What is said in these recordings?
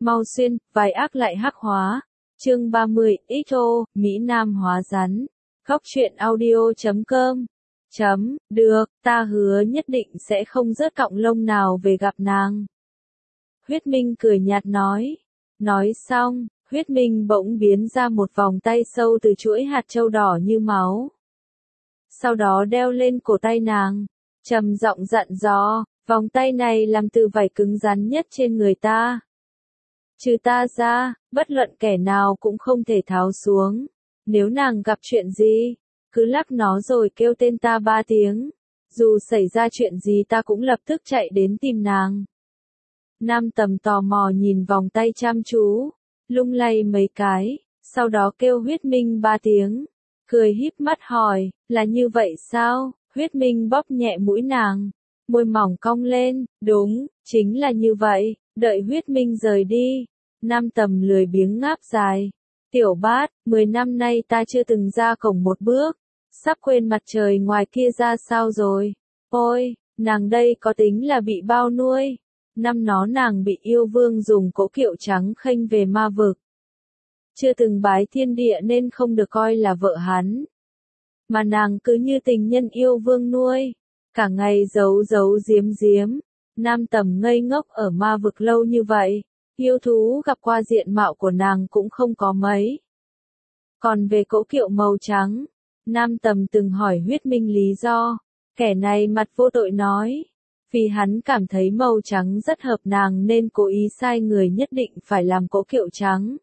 Mau xuyên, vai ác lại hắc hóa. Chương 30, XO, Mỹ Nam hóa rắn. Góc truyện audio.com. Được, ta hứa nhất định sẽ không rớt cọng lông nào về gặp nàng. Huyết Minh cười nhạt nói. Nói xong, Huyết Minh bỗng biến ra một vòng tay sâu từ chuỗi hạt châu đỏ như máu. Sau đó đeo lên cổ tay nàng, trầm giọng dặn dò, vòng tay này làm từ vải cứng rắn nhất trên người ta. Trừ ta ra, bất luận kẻ nào cũng không thể tháo xuống. Nếu nàng gặp chuyện gì, cứ lắc nó rồi kêu tên ta 3 tiếng. Dù xảy ra chuyện gì ta cũng lập tức chạy đến tìm nàng. Nam Tầm tò mò nhìn vòng tay chăm chú, lung lay mấy cái, sau đó kêu Huyết Minh 3 tiếng. Cười híp mắt hỏi, là như vậy sao? Huyết Minh bóp nhẹ mũi nàng, môi mỏng cong lên, đúng, chính là như vậy. Đợi Huyết Minh rời đi, Nam Tầm lười biếng ngáp dài. Tiểu Bát, 10 năm nay ta chưa từng ra cổng một bước, sắp quên mặt trời ngoài kia ra sao rồi. Ôi, nàng đây có tính là bị bao nuôi. Năm nó nàng bị yêu vương dùng cỗ kiệu trắng khênh về ma vực. Chưa từng bái thiên địa nên không được coi là vợ hắn. Mà nàng cứ như tình nhân yêu vương nuôi, cả ngày giấu giấu giếm giếm. Nam Tầm ngây ngốc ở ma vực lâu như vậy, yêu thú gặp qua diện mạo của nàng cũng không có mấy. Còn về cỗ kiệu màu trắng, Nam Tầm từng hỏi Huyết Minh lý do, kẻ này mặt vô tội nói, vì hắn cảm thấy màu trắng rất hợp nàng nên cố ý sai người nhất định phải làm cỗ kiệu trắng.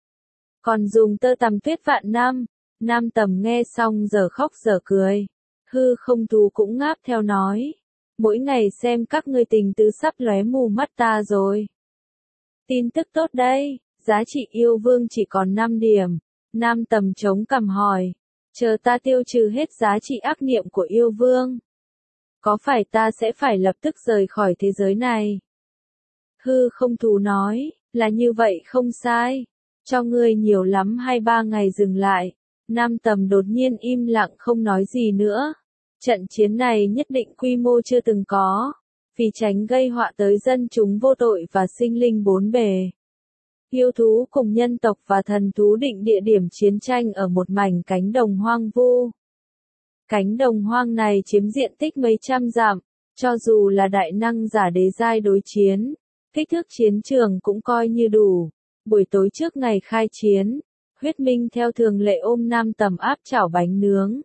Còn dùng tơ tằm tuyết vạn năm. Nam Tầm nghe xong giờ khóc giờ cười. Hư Không Thú cũng ngáp theo nói. Mỗi ngày xem các ngươi tình tứ sắp lóe mù mắt ta rồi. Tin tức tốt đây, giá trị yêu vương chỉ còn 5 điểm. Nam Tầm chống cằm hỏi. Chờ ta tiêu trừ hết giá trị ác niệm của yêu vương. Có phải ta sẽ phải lập tức rời khỏi thế giới này? Hư Không Thú nói, là như vậy không sai. Cho ngươi nhiều lắm 2-3 ngày dừng lại. Nam Tầm đột nhiên im lặng không nói gì nữa. Trận chiến này nhất định quy mô chưa từng có, vì tránh gây họa tới dân chúng vô tội và sinh linh bốn bề. Yêu thú cùng nhân tộc và thần thú định địa điểm chiến tranh ở một mảnh cánh đồng hoang vu. Cánh đồng hoang này chiếm diện tích mấy trăm dặm, cho dù là đại năng giả đế giai đối chiến, kích thước chiến trường cũng coi như đủ. Buổi tối trước ngày khai chiến, Huyết Minh theo thường lệ ôm Nam Tầm áp chảo bánh nướng.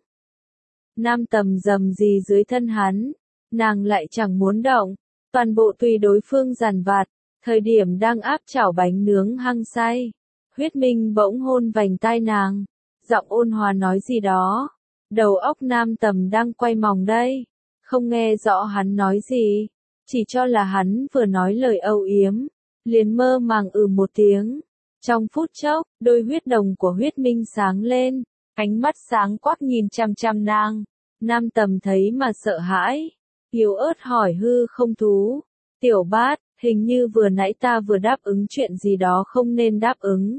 Nam Tầm rầm rì dưới thân hắn, nàng lại chẳng muốn động, toàn bộ tùy đối phương giàn vặt, thời điểm đang áp chảo bánh nướng hăng say. Huyết Minh bỗng hôn vành tai nàng, giọng ôn hòa nói gì đó, đầu óc Nam Tầm đang quay mòng đây, không nghe rõ hắn nói gì, chỉ cho là hắn vừa nói lời âu yếm, liền mơ màng một tiếng. Trong phút chốc, đôi huyết đồng của Huyết Minh sáng lên, ánh mắt sáng quắc nhìn chằm chằm nàng. Nam Tầm thấy mà sợ hãi, yếu ớt hỏi Hư Không Thú, Tiểu Bát, hình như vừa nãy ta vừa đáp ứng chuyện gì đó không nên đáp ứng.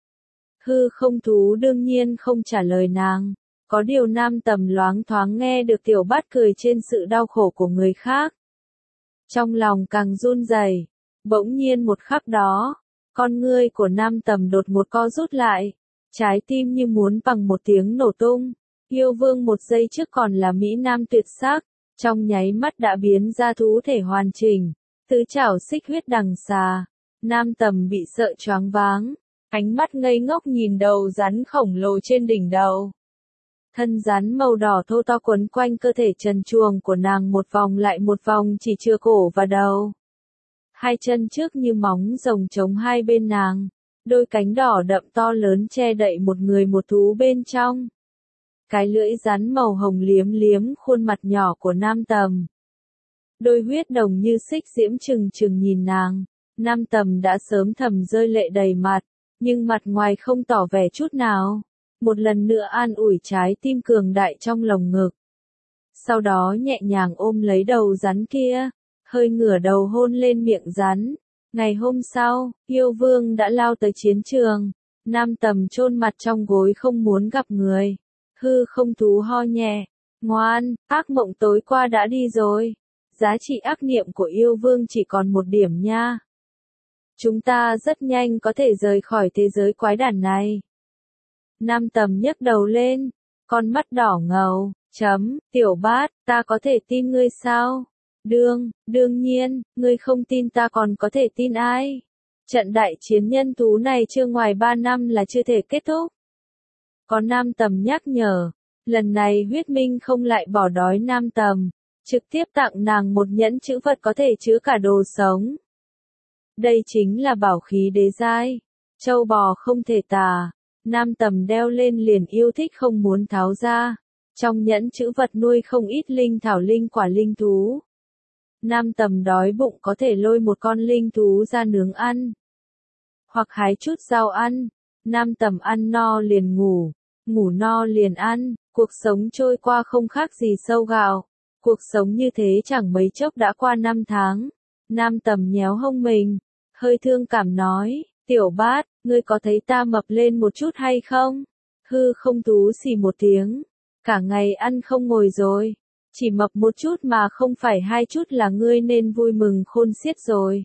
Hư Không Thú đương nhiên không trả lời nàng, có điều Nam Tầm loáng thoáng nghe được Tiểu Bát cười trên sự đau khổ của người khác. Trong lòng càng run rẩy, bỗng nhiên một khắc đó, con ngươi của Nam Tầm đột ngột co rút lại, trái tim như muốn bằng một tiếng nổ tung. Yêu vương một giây trước còn là Mỹ Nam tuyệt sắc, trong nháy mắt đã biến ra thú thể hoàn chỉnh, tứ trảo xích huyết đằng xà. Nam Tầm bị sợ choáng váng, ánh mắt ngây ngốc nhìn đầu rắn khổng lồ trên đỉnh đầu. Thân rắn màu đỏ thô to quấn quanh cơ thể trần truồng của nàng một vòng lại một vòng chỉ chừa cổ và đầu. Hai chân trước như móng rồng chống hai bên nàng, đôi cánh đỏ đậm to lớn che đậy một người một thú bên trong. Cái lưỡi rắn màu hồng liếm liếm khuôn mặt nhỏ của Nam Tầm. Đôi huyết đồng như xích diễm trừng trừng nhìn nàng, Nam Tầm đã sớm thầm rơi lệ đầy mặt, nhưng mặt ngoài không tỏ vẻ chút nào. Một lần nữa an ủi trái tim cường đại trong lồng ngực. Sau đó nhẹ nhàng ôm lấy đầu rắn kia, hơi ngửa đầu hôn lên miệng rắn. Ngày hôm sau, yêu vương đã lao tới chiến trường. Nam Tầm chôn mặt trong gối không muốn gặp người. Hư Không Thú ho nhẹ. Ngoan, ác mộng tối qua đã đi rồi. Giá trị ác niệm của yêu vương chỉ còn 1 điểm nha. Chúng ta rất nhanh có thể rời khỏi thế giới quái đản này. Nam Tầm nhấc đầu lên, con mắt đỏ ngầu, Tiểu Bát, ta có thể tin ngươi sao? Đương nhiên, ngươi không tin ta còn có thể tin ai? Trận đại chiến nhân thú này chưa ngoài 3 năm là chưa thể kết thúc. Có Nam Tầm nhắc nhở, lần này huyết minh không lại bỏ đói Nam Tầm, trực tiếp tặng nàng một nhẫn chữ vật có thể chứa cả đồ sống. Đây chính là bảo khí đế giai, châu bò không thể tả. Nam Tầm đeo lên liền yêu thích không muốn tháo ra. Trong nhẫn chữ vật nuôi không ít linh thảo linh quả linh thú. Nam Tầm đói bụng có thể lôi một con linh thú ra nướng ăn. Hoặc hái chút rau ăn. Nam Tầm ăn no liền ngủ, ngủ no liền ăn. Cuộc sống trôi qua không khác gì sâu gạo. Cuộc sống như thế chẳng mấy chốc đã qua 5 tháng. Nam Tầm nhéo hông mình, hơi thương cảm nói, Tiểu Bát, ngươi có thấy ta mập lên một chút hay không? Hư không thú xì một tiếng, cả ngày ăn không ngồi rồi, chỉ mập một chút mà không phải 2 chút là ngươi nên vui mừng khôn xiết rồi.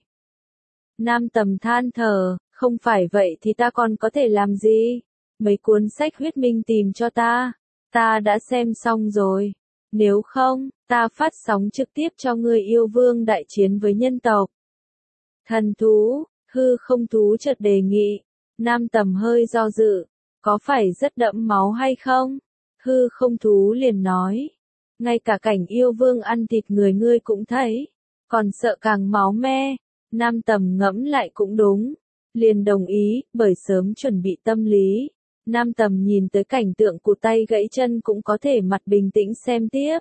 Nam Tầm than thở, không phải vậy thì ta còn có thể làm gì? Mấy cuốn sách huyết minh tìm cho ta đã xem xong rồi. Nếu không, ta phát sóng trực tiếp cho ngươi yêu vương đại chiến với nhân tộc. Thần thú, hư không thú chợt đề nghị. Nam Tầm hơi do dự, có phải rất đẫm máu hay không? Hư không thú liền nói, ngay cả cảnh yêu vương ăn thịt người ngươi cũng thấy, còn sợ càng máu me. Nam Tầm ngẫm lại cũng đúng, liền đồng ý, bởi sớm chuẩn bị tâm lý. Nam Tầm nhìn tới cảnh tượng cụt tay gãy chân cũng có thể mặt bình tĩnh xem tiếp.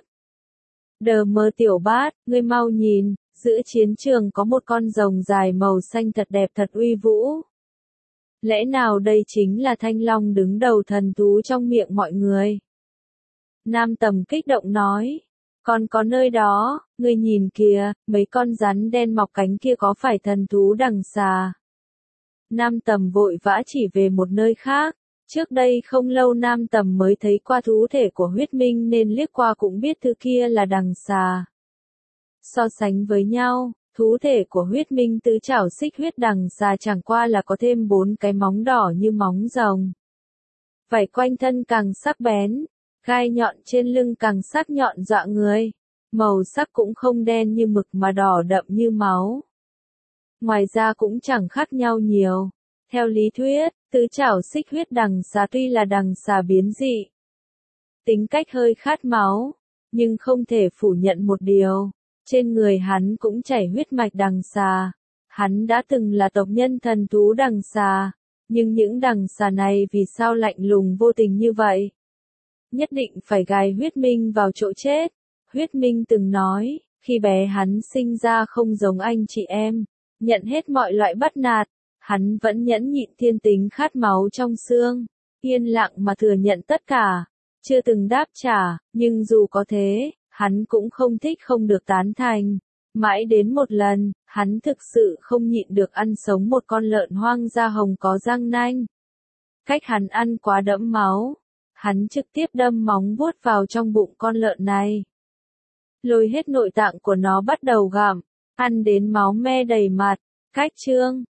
Đờ mơ Tiểu Bát, ngươi mau nhìn, giữa chiến trường có một con rồng dài màu xanh thật đẹp thật uy vũ. Lẽ nào đây chính là Thanh Long đứng đầu thần thú trong miệng mọi người? Nam Tầm kích động nói, còn có nơi đó, ngươi nhìn kìa, mấy con rắn đen mọc cánh kia có phải thần thú đằng xà? Nam Tầm vội vã chỉ về một nơi khác. Trước đây không lâu Nam Tầm mới thấy qua thú thể của huyết minh nên liếc qua cũng biết thứ kia là đằng xà. So sánh với nhau, thú thể của huyết minh tứ trảo xích huyết đằng xà chẳng qua là có thêm 4 cái móng đỏ như móng rồng. Vảy quanh thân càng sắc bén, gai nhọn trên lưng càng sắc nhọn dọa người. Màu sắc cũng không đen như mực mà đỏ đậm như máu. Ngoài ra cũng chẳng khác nhau nhiều. Theo lý thuyết, tứ trảo xích huyết đằng xà tuy là đằng xà biến dị, tính cách hơi khát máu, nhưng không thể phủ nhận một điều, trên người hắn cũng chảy huyết mạch đằng xà. Hắn đã từng là tộc nhân thần thú đằng xà, nhưng những đằng xà này vì sao lạnh lùng vô tình như vậy? Nhất định phải gài huyết minh vào chỗ chết. Huyết minh từng nói, khi bé hắn sinh ra không giống anh chị em, nhận hết mọi loại bắt nạt. Hắn vẫn nhẫn nhịn thiên tính khát máu trong xương, yên lặng mà thừa nhận tất cả, chưa từng đáp trả, nhưng dù có thế, hắn cũng không thích không được tán thành. Mãi đến một lần, hắn thực sự không nhịn được ăn sống một con lợn hoang da hồng có răng nanh. Cách hắn ăn quá đẫm máu, hắn trực tiếp đâm móng vuốt vào trong bụng con lợn này. Lôi hết nội tạng của nó bắt đầu gặm, ăn đến máu me đầy mặt. Cách chương